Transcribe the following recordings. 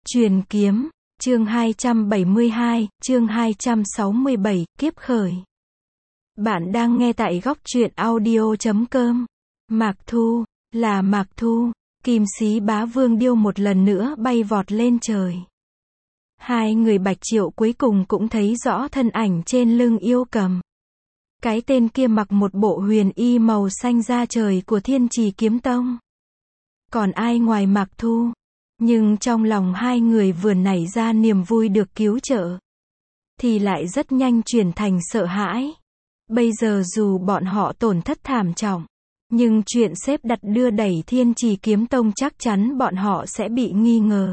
Truyền kiếm, chương 272, chương 267, kiếp khởi. Bạn đang nghe tại góc truyện audio.com. Mạc Thu, là Mạc Thu, Kim Sĩ Bá Vương Điêu một lần nữa bay vọt lên trời. Hai người Bạch Triệu cuối cùng cũng thấy rõ thân ảnh trên lưng yêu cầm. Cái tên kia mặc một bộ huyền y màu xanh da trời của Thiên Trì Kiếm Tông. Còn ai ngoài Mạc Thu? Nhưng trong lòng hai người vừa nảy ra niềm vui được cứu trợ, thì lại rất nhanh chuyển thành sợ hãi. Bây giờ dù bọn họ tổn thất thảm trọng, nhưng chuyện xếp đặt đưa đẩy Thiên Trì Kiếm Tông chắc chắn bọn họ sẽ bị nghi ngờ.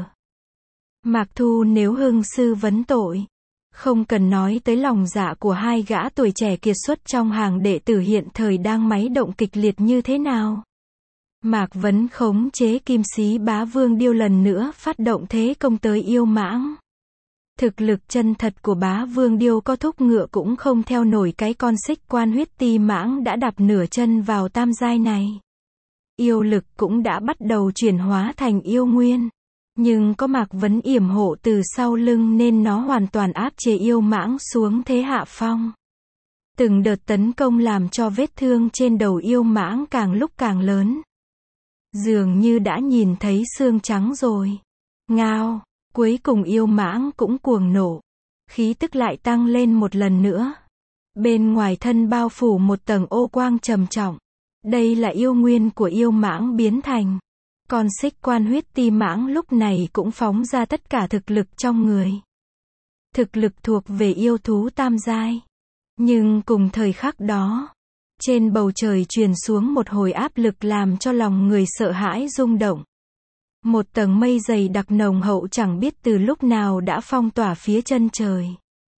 Mạc Thu nếu hưng sư vấn tội, không cần nói tới lòng dạ của hai gã tuổi trẻ kiệt xuất trong hàng đệ tử hiện thời đang máy động kịch liệt như thế nào. Mạc Vấn khống chế Kim Sĩ Bá Vương Điêu lần nữa phát động thế công tới yêu mãng. Thực lực chân thật của Bá Vương Điêu có thúc ngựa cũng không theo nổi cái con xích quan huyết ti mãng đã đạp nửa chân vào tam giai này. Yêu lực cũng đã bắt đầu chuyển hóa thành yêu nguyên. Nhưng có Mạc Vấn yểm hộ từ sau lưng nên nó hoàn toàn áp chế yêu mãng xuống thế hạ phong. Từng đợt tấn công làm cho vết thương trên đầu yêu mãng càng lúc càng lớn. Dường như đã nhìn thấy xương trắng rồi. Ngao, cuối cùng yêu mãng cũng cuồng nộ. Khí tức lại tăng lên một lần nữa. Bên ngoài thân bao phủ một tầng ô quang trầm trọng. Đây là yêu nguyên của yêu mãng biến thành. Con xích quan huyết ti mãng lúc này cũng phóng ra tất cả thực lực trong người. Thực lực thuộc về yêu thú tam giai. Nhưng cùng thời khắc đó, trên bầu trời truyền xuống một hồi áp lực làm cho lòng người sợ hãi rung động. Một tầng mây dày đặc nồng hậu chẳng biết từ lúc nào đã phong tỏa phía chân trời.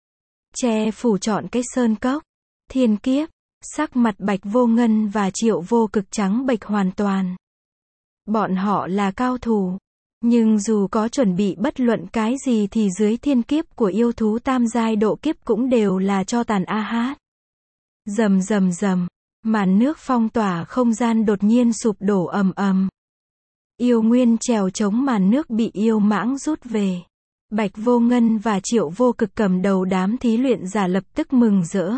Che phủ trọn cái sơn cốc. Thiên Kiếp, sắc mặt Bạch Vô Ngân và Triệu Vô Cực trắng bệch hoàn toàn. Bọn họ là cao thủ. Nhưng dù có chuẩn bị bất luận cái gì thì dưới thiên kiếp của yêu thú tam giai độ kiếp cũng đều là cho tàn a hát. Rầm rầm rầm, màn nước phong tỏa không gian đột nhiên sụp đổ ầm ầm. Yêu nguyên trèo chống màn nước bị yêu mãng rút về. Bạch Vô Ngân và Triệu Vô Cực cầm đầu đám thí luyện giả lập tức mừng rỡ.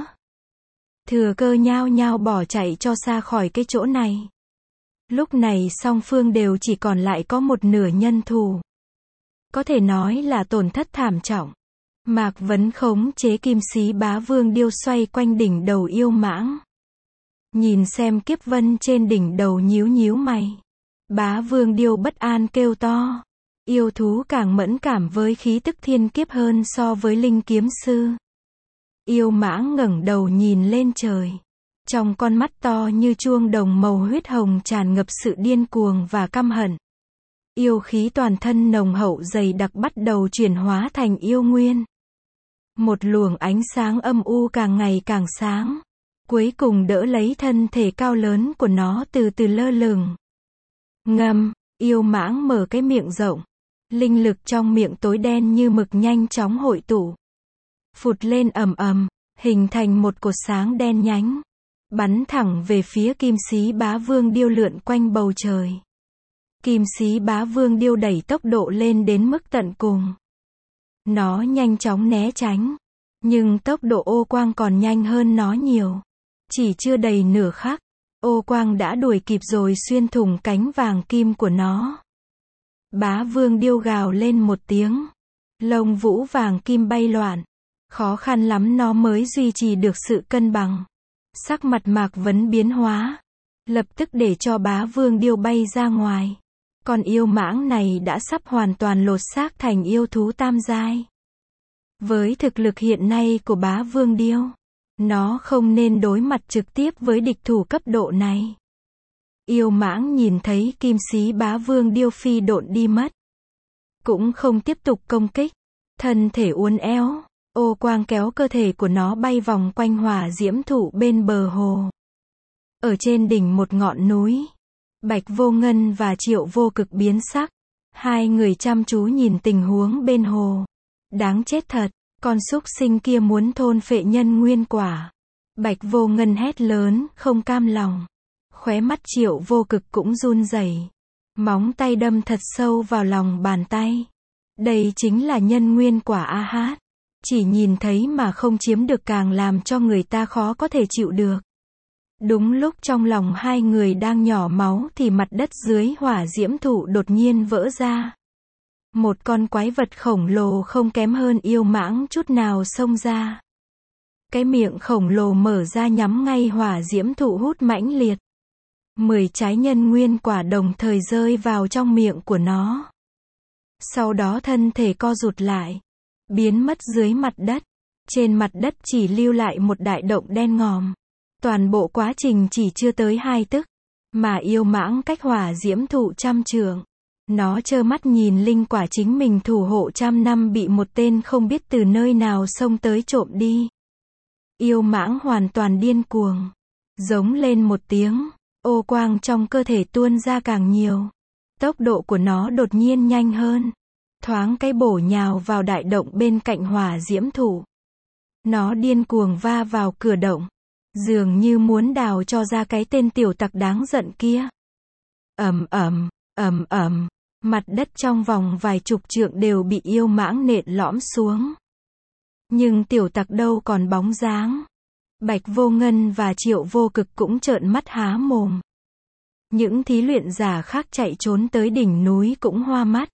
Thừa cơ nhao nhao bỏ chạy cho xa khỏi cái chỗ này. Lúc này song phương đều chỉ còn lại có một nửa nhân thủ. Có thể nói là tổn thất thảm trọng. Mạc Vấn khống chế Kim Sĩ Bá Vương Điêu xoay quanh đỉnh đầu yêu mãng. Nhìn xem kiếp vân trên đỉnh đầu nhíu nhíu mày. Bá Vương Điêu bất an kêu to. Yêu thú càng mẫn cảm với khí tức thiên kiếp hơn so với linh kiếm sư. Yêu mãng ngẩng đầu nhìn lên trời. Trong con mắt to như chuông đồng màu huyết hồng tràn ngập sự điên cuồng và căm hận. Yêu khí toàn thân nồng hậu dày đặc bắt đầu chuyển hóa thành yêu nguyên. Một luồng ánh sáng âm u càng ngày càng sáng. Cuối cùng đỡ lấy thân thể cao lớn của nó từ từ lơ lửng. Ngâm, yêu mãng mở cái miệng rộng. Linh lực trong miệng tối đen như mực nhanh chóng hội tụ. Phụt lên ầm ầm, hình thành một cột sáng đen nhánh. Bắn thẳng về phía Kim Sĩ Bá Vương Điêu lượn quanh bầu trời. Kim Sĩ Bá Vương Điêu đẩy tốc độ lên đến mức tận cùng. Nó nhanh chóng né tránh. Nhưng tốc độ ô quang còn nhanh hơn nó nhiều. Chỉ chưa đầy nửa khắc, ô quang đã đuổi kịp rồi xuyên thủng cánh vàng kim của nó. Bá Vương Điêu gào lên một tiếng. Lông vũ vàng kim bay loạn. Khó khăn lắm nó mới duy trì được sự cân bằng. Sắc mặt Mạc Vấn biến hóa. Lập tức để cho Bá Vương Điêu bay ra ngoài. Con yêu mãng này đã sắp hoàn toàn lột xác thành yêu thú tam giai. Với thực lực hiện nay của Bá Vương Điêu, nó không nên đối mặt trực tiếp với địch thủ cấp độ này. Yêu mãng nhìn thấy Kim Sĩ Bá Vương Điêu phi độn đi mất. Cũng không tiếp tục công kích. Thân thể uốn éo. Ô quang kéo cơ thể của nó bay vòng quanh hỏa diễm thụ bên bờ hồ. Ở trên đỉnh một ngọn núi, Bạch Vô Ngân và Triệu Vô Cực biến sắc. Hai người chăm chú nhìn tình huống bên hồ. Đáng chết thật, con súc sinh kia muốn thôn phệ nhân nguyên quả. Bạch Vô Ngân hét lớn, không cam lòng. Khóe mắt Triệu Vô Cực cũng run rẩy. Móng tay đâm thật sâu vào lòng bàn tay. Đây chính là nhân nguyên quả a hát. Chỉ nhìn thấy mà không chiếm được càng làm cho người ta khó có thể chịu được. Đúng lúc trong lòng hai người đang nhỏ máu thì mặt đất dưới hỏa diễm thụ đột nhiên vỡ ra. Một con quái vật khổng lồ không kém hơn yêu mãng chút nào xông ra. Cái miệng khổng lồ mở ra nhắm ngay hỏa diễm thụ hút mãnh liệt. 10 trái nhân nguyên quả đồng thời rơi vào trong miệng của nó. Sau đó thân thể co rụt lại, biến mất dưới mặt đất. Trên mặt đất chỉ lưu lại một đại động đen ngòm. Toàn bộ quá trình chỉ chưa tới 2 tức, mà yêu mãng cách hỏa diễm thụ trăm trượng. Nó trơ mắt nhìn linh quả chính mình thủ hộ trăm năm bị một tên không biết từ nơi nào xông tới trộm đi. Yêu mãng hoàn toàn điên cuồng, giống lên một tiếng, ô quang trong cơ thể tuôn ra càng nhiều. Tốc độ của nó đột nhiên nhanh hơn. Thoáng cái bổ nhào vào đại động bên cạnh hỏa diễm thụ. Nó điên cuồng va vào cửa động, dường như muốn đào cho ra cái tên tiểu tặc đáng giận kia. Ầm ầm, ầm ầm, mặt đất trong vòng vài chục trượng đều bị yêu mãng nện lõm xuống. Nhưng tiểu tặc đâu còn bóng dáng. Bạch Vô Ngân và Triệu Vô Cực cũng trợn mắt há mồm. Những thí luyện giả khác chạy trốn tới đỉnh núi cũng hoa mắt.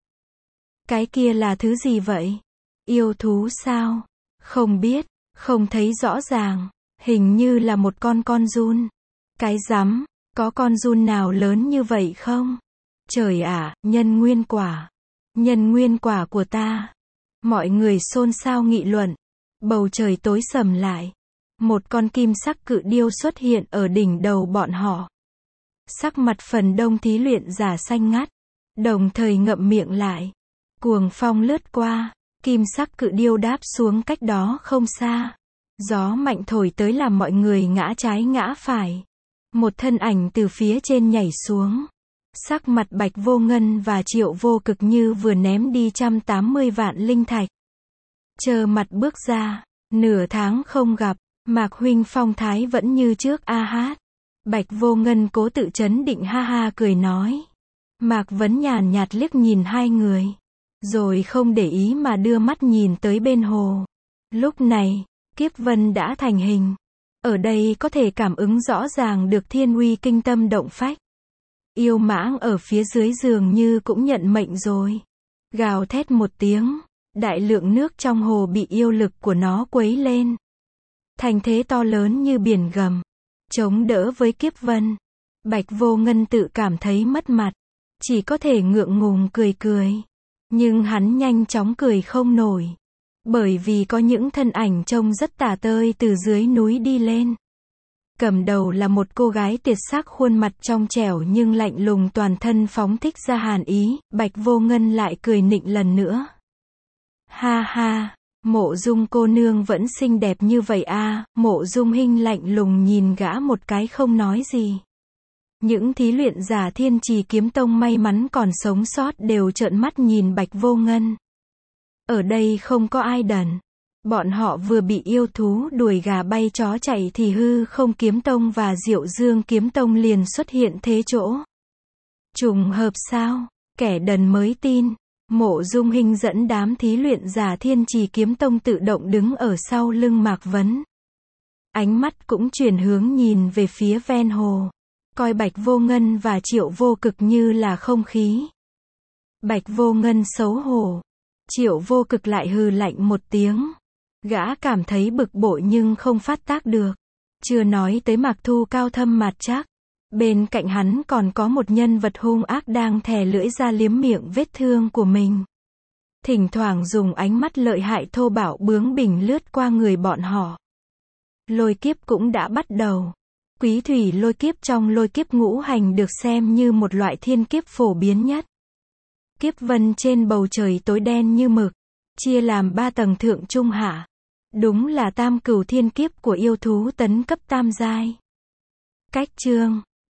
Cái kia là thứ gì vậy? Yêu thú sao? Không biết, không thấy rõ ràng. Hình như là một con giun. Cái rắm, có con giun nào lớn như vậy không? Trời ạ, nhân nguyên quả. Nhân nguyên quả của ta. Mọi người xôn xao nghị luận. Bầu trời tối sầm lại. Một con kim sắc cự điêu xuất hiện ở đỉnh đầu bọn họ. Sắc mặt phần đông thí luyện giả xanh ngắt, đồng thời ngậm miệng lại. Cuồng phong lướt qua, kim sắc cự điêu đáp xuống cách đó không xa. Gió mạnh thổi tới làm mọi người ngã trái ngã phải. Một thân ảnh từ phía trên nhảy xuống. Sắc mặt Bạch Vô Ngân và Triệu Vô Cực như vừa ném đi 180 vạn linh thạch. Chờ mặt bước ra, nửa tháng không gặp, Mạc huynh phong thái vẫn như trước a hát. Bạch Vô Ngân cố tự trấn định ha ha cười nói. Mạc Vấn nhàn nhạt liếc nhìn hai người, rồi không để ý mà đưa mắt nhìn tới bên hồ. Lúc này, kiếp vân đã thành hình. Ở đây có thể cảm ứng rõ ràng được thiên uy kinh tâm động phách. Yêu mãng ở phía dưới dường như cũng nhận mệnh rồi. Gào thét một tiếng, đại lượng nước trong hồ bị yêu lực của nó quấy lên. Thành thế to lớn như biển gầm, chống đỡ với kiếp vân. Bạch Vô Ngân tự cảm thấy mất mặt, chỉ có thể ngượng ngùng cười cười. Nhưng hắn nhanh chóng cười không nổi, bởi vì có những thân ảnh trông rất tả tơi từ dưới núi đi lên. Cầm đầu là một cô gái tuyệt sắc, khuôn mặt trong trẻo nhưng lạnh lùng, toàn thân phóng thích ra hàn ý. Bạch Vô Ngân lại cười nịnh lần nữa. Ha ha, Mộ Dung cô nương vẫn xinh đẹp như vậy à? Mộ Dung Hinh lạnh lùng nhìn gã một cái không nói gì. Những thí luyện giả Thiên Trì Kiếm Tông may mắn còn sống sót đều trợn mắt nhìn Bạch Vô Ngân. Ở đây không có ai đần. Bọn họ vừa bị yêu thú đuổi gà bay chó chạy thì Hư Không Kiếm Tông và Diệu Dương Kiếm Tông liền xuất hiện thế chỗ. Trùng hợp sao? Kẻ đần mới tin. Mộ Dung Hinh dẫn đám thí luyện giả Thiên Trì Kiếm Tông tự động đứng ở sau lưng Mạc Vấn. Ánh mắt cũng chuyển hướng nhìn về phía ven hồ, coi Bạch Vô Ngân và Triệu Vô Cực như là không khí. Bạch Vô Ngân xấu hổ, Triệu Vô Cực lại hừ lạnh một tiếng. Gã cảm thấy bực bội nhưng không phát tác được. Chưa nói tới Mạc Thu cao thâm mặt chắc. Bên cạnh hắn còn có một nhân vật hung ác đang thè lưỡi ra liếm miệng vết thương của mình. Thỉnh thoảng dùng ánh mắt lợi hại thô bạo bướng bỉnh lướt qua người bọn họ. Lôi kiếp cũng đã bắt đầu. Quý thủy lôi kiếp trong lôi kiếp ngũ hành được xem như một loại thiên kiếp phổ biến nhất. Kiếp vân trên bầu trời tối đen như mực, chia làm 3 tầng thượng trung hạ. Đúng là tam cửu thiên kiếp của yêu thú tấn cấp tam giai. Cách chương